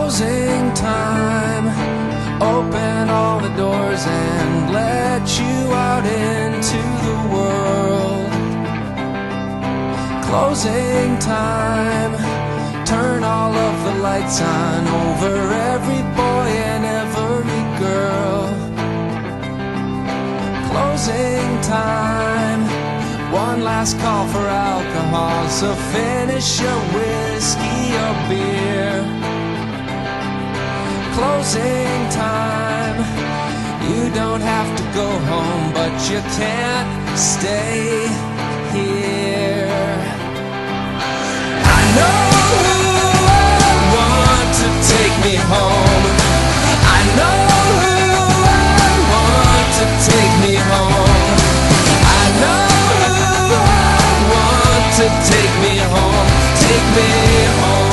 Closing time. Open all the doors and let you out into the world. Closing time. Turn all of the lights on over every boy and every girl. Closing time. One last call for alcohol, so finish your whiskey or beer. Closing time. You don't have to go home, but you can't stay here. I know who I want to take me home. I know who I want to take me home. I know who I want to take me home. Take me home.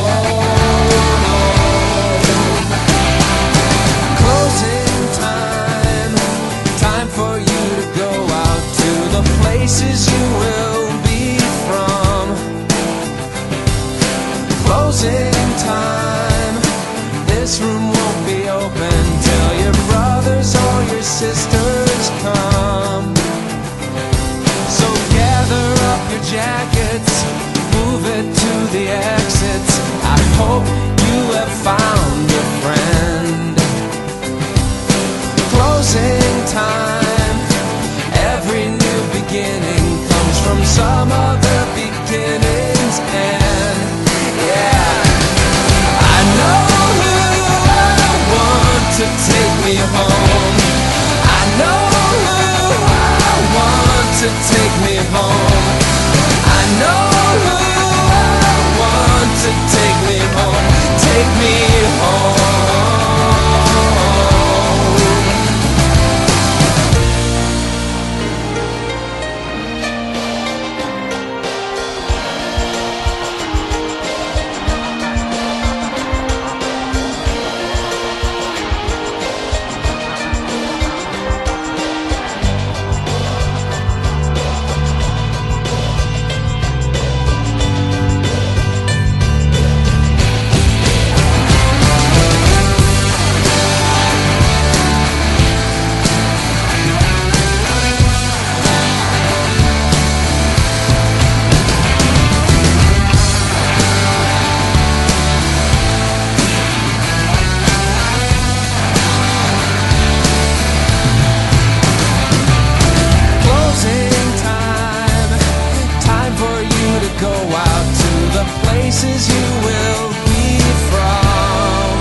Places you will be from. Closing time. This room won't be open till your brothers or your sisters come. So gather up your jackets, move it to the exits. I hope you have found a friend. Closing time. Every new beginning comes from some other beginning's end. Yeah, I know who I want to take me home. I know who I want to take me home. I know who I want to take me home. Take me home. Places you will be from.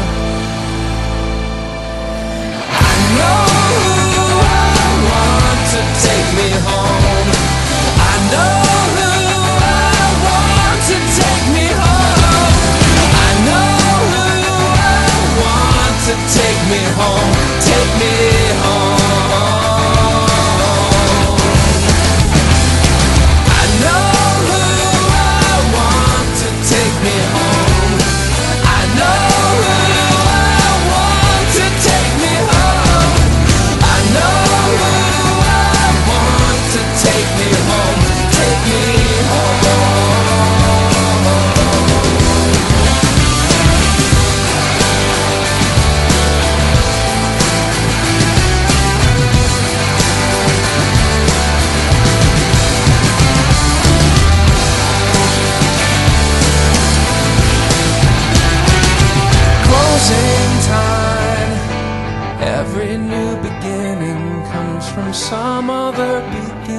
I know who I want to take me home. I know who I want to take me home. I know who I want to take me home. Take me home. Every new beginning comes from some other beginning.